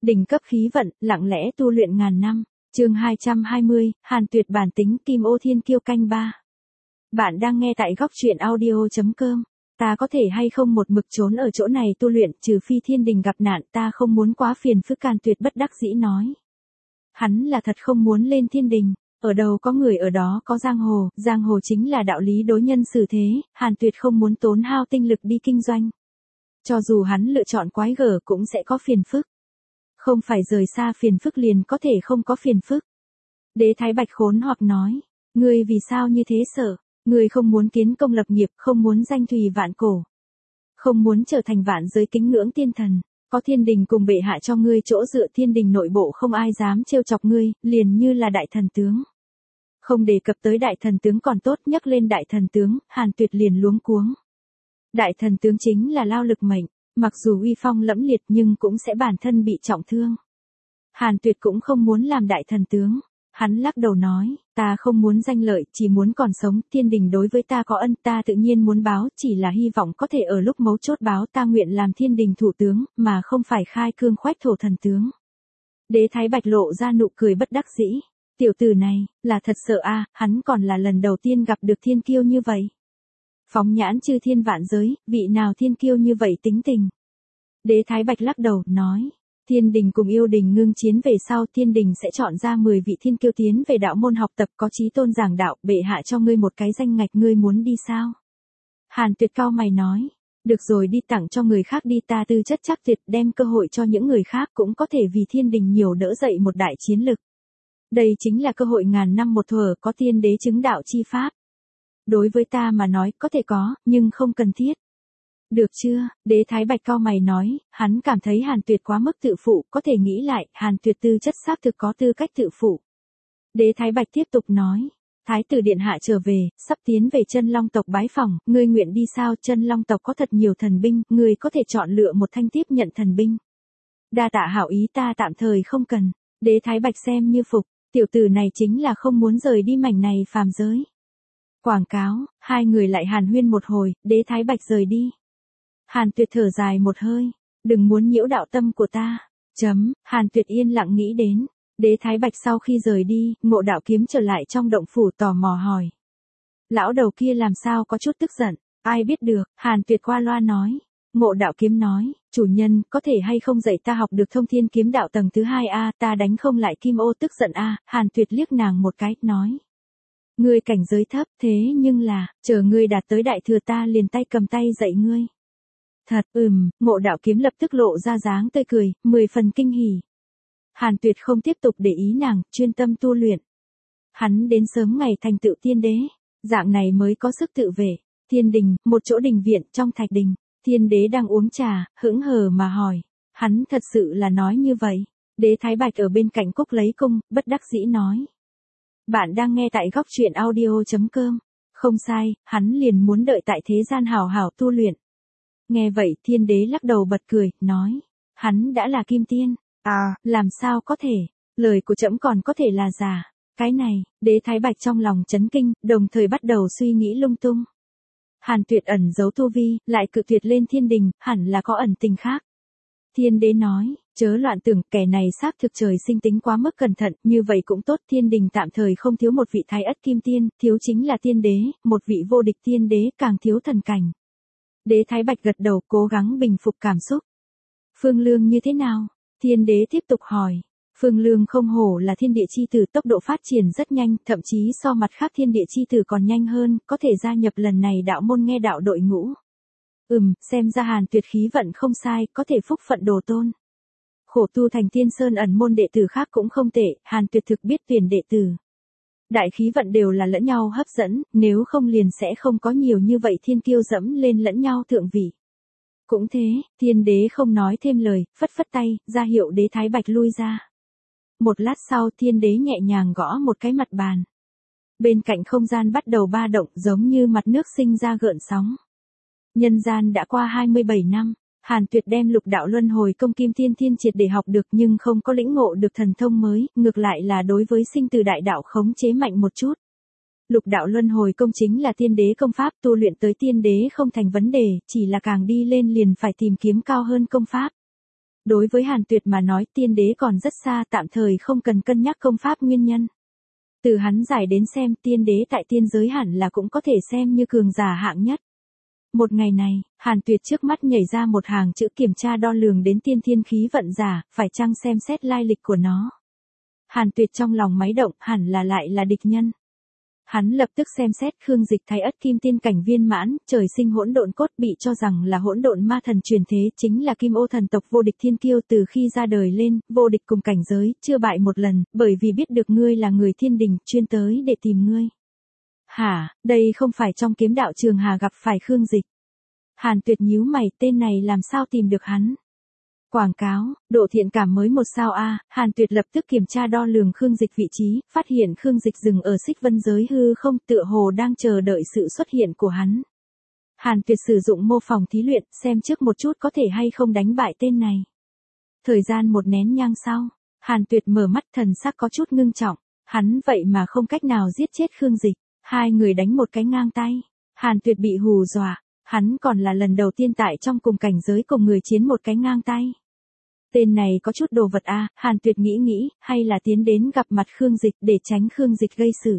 Đỉnh cấp khí vận, lặng lẽ tu luyện ngàn năm. Chương 220, Hàn Tuyệt bản tính Kim Ô Thiên Kiêu canh 3. Bạn đang nghe tại góc truyện audio.com. Ta có thể hay không một mực trốn ở chỗ này tu luyện, trừ phi thiên đình gặp nạn, ta không muốn quá phiền phức. Hàn Tuyệt bất đắc dĩ nói. Hắn là thật không muốn lên thiên đình, ở đâu có người ở đó có giang hồ chính là đạo lý đối nhân xử thế, Hàn Tuyệt không muốn tốn hao tinh lực đi kinh doanh. Cho dù hắn lựa chọn quái gở cũng sẽ có phiền phức. Không phải rời xa phiền phức liền có thể không có phiền phức. Đế Thái Bạch khốn hoặc nói, ngươi vì sao như thế sợ, ngươi không muốn kiến công lập nghiệp, không muốn danh thùy vạn cổ, không muốn trở thành vạn giới kính ngưỡng tiên thần, có thiên đình cùng bệ hạ cho ngươi chỗ dựa, thiên đình nội bộ không ai dám trêu chọc ngươi, liền như là đại thần tướng. Không đề cập tới đại thần tướng còn tốt, nhắc lên đại thần tướng, Hàn Tuyệt liền luống cuống. Đại thần tướng chính là lao lực mệnh, mặc dù uy phong lẫm liệt nhưng cũng sẽ bản thân bị trọng thương. Hàn Tuyệt cũng không muốn làm đại thần tướng. Hắn lắc đầu nói, ta không muốn danh lợi, chỉ muốn còn sống, thiên đình đối với ta có ân, ta tự nhiên muốn báo, chỉ là hy vọng có thể ở lúc mấu chốt báo, ta nguyện làm thiên đình thủ tướng, mà không phải khai cương khoách thổ thần tướng. Đế Thái Bạch lộ ra nụ cười bất đắc dĩ. Tiểu tử này, là thật sợ a, hắn còn là lần đầu tiên gặp được thiên kiêu như vậy. Phóng nhãn chư thiên vạn giới, vị nào thiên kiêu như vậy tính tình. Đế Thái Bạch lắc đầu, nói, thiên đình cùng yêu đình ngưng chiến về sau, thiên đình sẽ chọn ra 10 vị thiên kiêu tiến về đạo môn học tập, có chí tôn giảng đạo, bệ hạ cho ngươi một cái danh ngạch, ngươi muốn đi sao? Hàn Tuyệt cau mày nói, được rồi, đi tặng cho người khác đi, ta tư chất chắc tuyệt, đem cơ hội cho những người khác cũng có thể vì thiên đình nhiều đỡ dậy một đại chiến lực. Đây chính là cơ hội ngàn năm một thuở, có tiên đế chứng đạo chi pháp. Đối với ta mà nói, có thể có, nhưng không cần thiết. Được chưa? Đế Thái Bạch cau mày nói, hắn cảm thấy Hàn Tuyệt quá mức tự phụ, có thể nghĩ lại, Hàn Tuyệt tư chất xác thực có tư cách tự phụ. Đế Thái Bạch tiếp tục nói, Thái tử điện hạ trở về, sắp tiến về Chân Long tộc bái phỏng, ngươi nguyện đi sao? Chân Long tộc có thật nhiều thần binh, ngươi có thể chọn lựa một thanh tiếp nhận thần binh. Đa tạ hảo ý, ta tạm thời không cần. Đế Thái Bạch xem như phục, tiểu tử này chính là không muốn rời đi mảnh này phàm giới. Quảng cáo, hai người lại hàn huyên một hồi, Đế Thái Bạch rời đi. Hàn Tuyệt thở dài một hơi, đừng muốn nhiễu đạo tâm của ta. Hàn Tuyệt yên lặng nghĩ đến. Đế Thái Bạch sau khi rời đi, Ngộ Đạo Kiếm trở lại trong động phủ tò mò hỏi. Lão đầu kia làm sao có chút tức giận, ai biết được, Hàn Tuyệt qua loa nói. Ngộ Đạo Kiếm nói, chủ nhân, có thể hay không dạy ta học được Thông Thiên Kiếm Đạo tầng thứ 2 a, ta đánh không lại Kim Ô tức giận a. Hàn Tuyệt liếc nàng một cái, nói. Ngươi cảnh giới thấp, thế nhưng là, chờ ngươi đạt tới đại thừa ta liền tay cầm tay dạy ngươi. Thật, Ngộ Đạo Kiếm lập tức lộ ra dáng tươi cười, 10 phần kinh hỉ. Hàn Tuyệt không tiếp tục để ý nàng, chuyên tâm tu luyện. Hắn đến sớm ngày thành tựu tiên đế, dạng này mới có sức tự vệ. Thiên đình, một chỗ đình viện trong thạch đình, thiên đế đang uống trà, hững hờ mà hỏi. Hắn thật sự là nói như vậy. Đế Thái Bạch ở bên cạnh cúc lấy cung, bất đắc dĩ nói. Bạn đang nghe tại góc truyện audio.com. Không sai, hắn liền muốn đợi tại thế gian hào hào tu luyện. Nghe vậy, thiên đế lắc đầu bật cười, nói. Hắn đã là kim tiên. À, làm sao có thể, lời của trẫm còn có thể là giả. Cái này, Đế Thái Bạch trong lòng chấn kinh, đồng thời bắt đầu suy nghĩ lung tung. Hàn Tuyệt ẩn giấu tu vi, lại cự tuyệt lên thiên đình, hẳn là có ẩn tình khác. Thiên đế nói, chớ loạn tưởng, kẻ này xác thực trời sinh tính quá mức cẩn thận, như vậy cũng tốt, thiên đình tạm thời không thiếu một vị thái ất kim tiên, thiếu chính là tiên đế, một vị vô địch tiên đế, càng thiếu thần cảnh. Đế Thái Bạch gật đầu, cố gắng bình phục cảm xúc. Phương Lương như thế nào? Thiên đế tiếp tục hỏi. Phương Lương không hổ là thiên địa chi tử, tốc độ phát triển rất nhanh, thậm chí so mặt khác thiên địa chi tử còn nhanh hơn, có thể gia nhập lần này đạo môn nghe đạo đội ngũ. Xem ra Hàn Tuyệt khí vận không sai, có thể phúc phận đồ tôn. Khổ tu thành Tiên Sơn ẩn môn đệ tử khác cũng không tệ, Hàn Tuyệt thực biết tuyển đệ tử. Đại khí vận đều là lẫn nhau hấp dẫn, nếu không liền sẽ không có nhiều như vậy thiên kiêu dẫm lên lẫn nhau thượng vị. Cũng thế, thiên đế không nói thêm lời, phất phất tay, ra hiệu Đế Thái Bạch lui ra. Một lát sau, thiên đế nhẹ nhàng gõ một cái mặt bàn. Bên cạnh không gian bắt đầu ba động, giống như mặt nước sinh ra gợn sóng. Nhân gian đã qua 27 năm, Hàn Tuyệt đem Lục Đạo Luân Hồi Công Kim Tiên Thiên triệt để học được nhưng không có lĩnh ngộ được thần thông mới, ngược lại là đối với sinh từ đại đạo khống chế mạnh một chút. Lục Đạo Luân Hồi Công chính là tiên đế công pháp, tu luyện tới tiên đế không thành vấn đề, chỉ là càng đi lên liền phải tìm kiếm cao hơn công pháp. Đối với Hàn Tuyệt mà nói tiên đế còn rất xa, tạm thời không cần cân nhắc công pháp nguyên nhân. Từ hắn giải đến xem tiên đế tại tiên giới hẳn là cũng có thể xem như cường giả hạng nhất. Một ngày này, Hàn Tuyệt trước mắt nhảy ra một hàng chữ kiểm tra đo lường đến tiên thiên khí vận giả, phải chăng xem xét lai lịch của nó. Hàn Tuyệt trong lòng máy động, hẳn là lại là địch nhân. Hắn lập tức xem xét Khương Dịch Thái Ất Kim Tiên cảnh viên mãn, trời sinh hỗn độn cốt, bị cho rằng là hỗn độn ma thần truyền thế, chính là Kim Ô thần tộc vô địch thiên kiêu, từ khi ra đời lên, vô địch cùng cảnh giới, chưa bại một lần, bởi vì biết được ngươi là người thiên đình, chuyên tới để tìm ngươi. Hả, đây không phải trong kiếm đạo Trường Hà gặp phải Khương Dịch. Hàn Tuyệt nhíu mày, tên này làm sao tìm được hắn? Quảng cáo, độ thiện cảm mới 1 sao A, Hàn Tuyệt lập tức kiểm tra đo lường Khương Dịch vị trí, phát hiện Khương Dịch dừng ở xích vân giới hư không, tựa hồ đang chờ đợi sự xuất hiện của hắn. Hàn Tuyệt sử dụng mô phỏng thí luyện, xem trước một chút có thể hay không đánh bại tên này. Thời gian một nén nhang sau, Hàn Tuyệt mở mắt, thần sắc có chút ngưng trọng, hắn vậy mà không cách nào giết chết Khương Dịch, hai người đánh một cái ngang tay. Hàn Tuyệt bị hù dọa, hắn còn là lần đầu tiên tại trong cùng cảnh giới cùng người chiến một cái ngang tay. Tên này có chút đồ vật a, Hàn Tuyệt nghĩ, hay là tiến đến gặp mặt Khương Dịch để tránh Khương Dịch gây sự.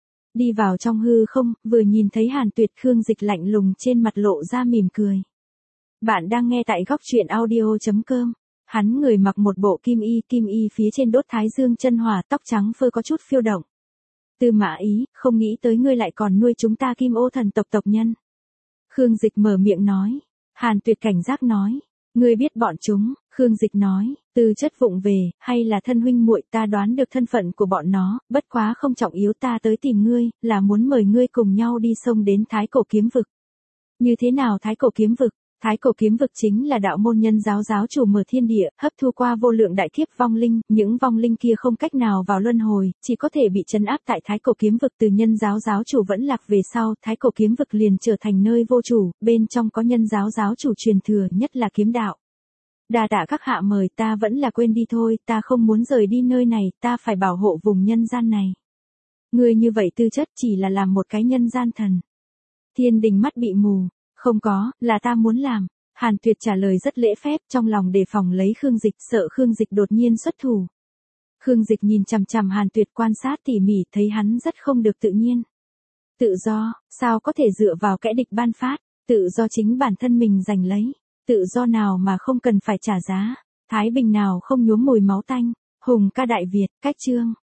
Đi vào trong hư không, vừa nhìn thấy Hàn Tuyệt, Khương Dịch lạnh lùng trên mặt lộ ra mỉm cười. Bạn đang nghe tại góc truyện audio.com. Hắn người mặc một bộ kim y phía trên đốt thái dương chân hỏa, tóc trắng phơ có chút phiêu động. Tư Mã Ý, không nghĩ tới ngươi lại còn nuôi chúng ta Kim Ô thần tộc tộc nhân. Khương Dịch mở miệng nói. Hàn Tuyệt cảnh giác nói. Ngươi biết bọn chúng, Khương Dịch nói, tư chất vụng về, hay là thân huynh muội, ta đoán được thân phận của bọn nó, bất quá không trọng yếu, ta tới tìm ngươi, là muốn mời ngươi cùng nhau đi sông đến Thái Cổ Kiếm Vực. Như thế nào Thái Cổ Kiếm Vực? Thái Cổ Kiếm Vực chính là đạo môn nhân giáo giáo chủ mở thiên địa, hấp thu qua vô lượng đại kiếp vong linh, những vong linh kia không cách nào vào luân hồi, chỉ có thể bị trấn áp tại Thái Cổ Kiếm Vực. Từ nhân giáo giáo chủ vẫn lạc về sau, Thái Cổ Kiếm Vực liền trở thành nơi vô chủ, bên trong có nhân giáo giáo chủ truyền thừa, nhất là kiếm đạo. Đa tạ các hạ mời, ta vẫn là quên đi thôi, ta không muốn rời đi nơi này, ta phải bảo hộ vùng nhân gian này. Ngươi như vậy tư chất chỉ là làm một cái nhân gian thần. Thiên Đình mắt bị mù. Không có, là ta muốn làm. Hàn Tuyệt trả lời rất lễ phép, trong lòng đề phòng lấy Khương Dịch, sợ Khương Dịch đột nhiên xuất thủ. Khương Dịch nhìn chằm chằm Hàn Tuyệt, quan sát tỉ mỉ, thấy hắn rất không được tự nhiên. Tự do, sao có thể dựa vào kẻ địch ban phát, tự do chính bản thân mình giành lấy, tự do nào mà không cần phải trả giá, thái bình nào không nhuốm mùi máu tanh. Hùng ca Đại Việt, cách chương.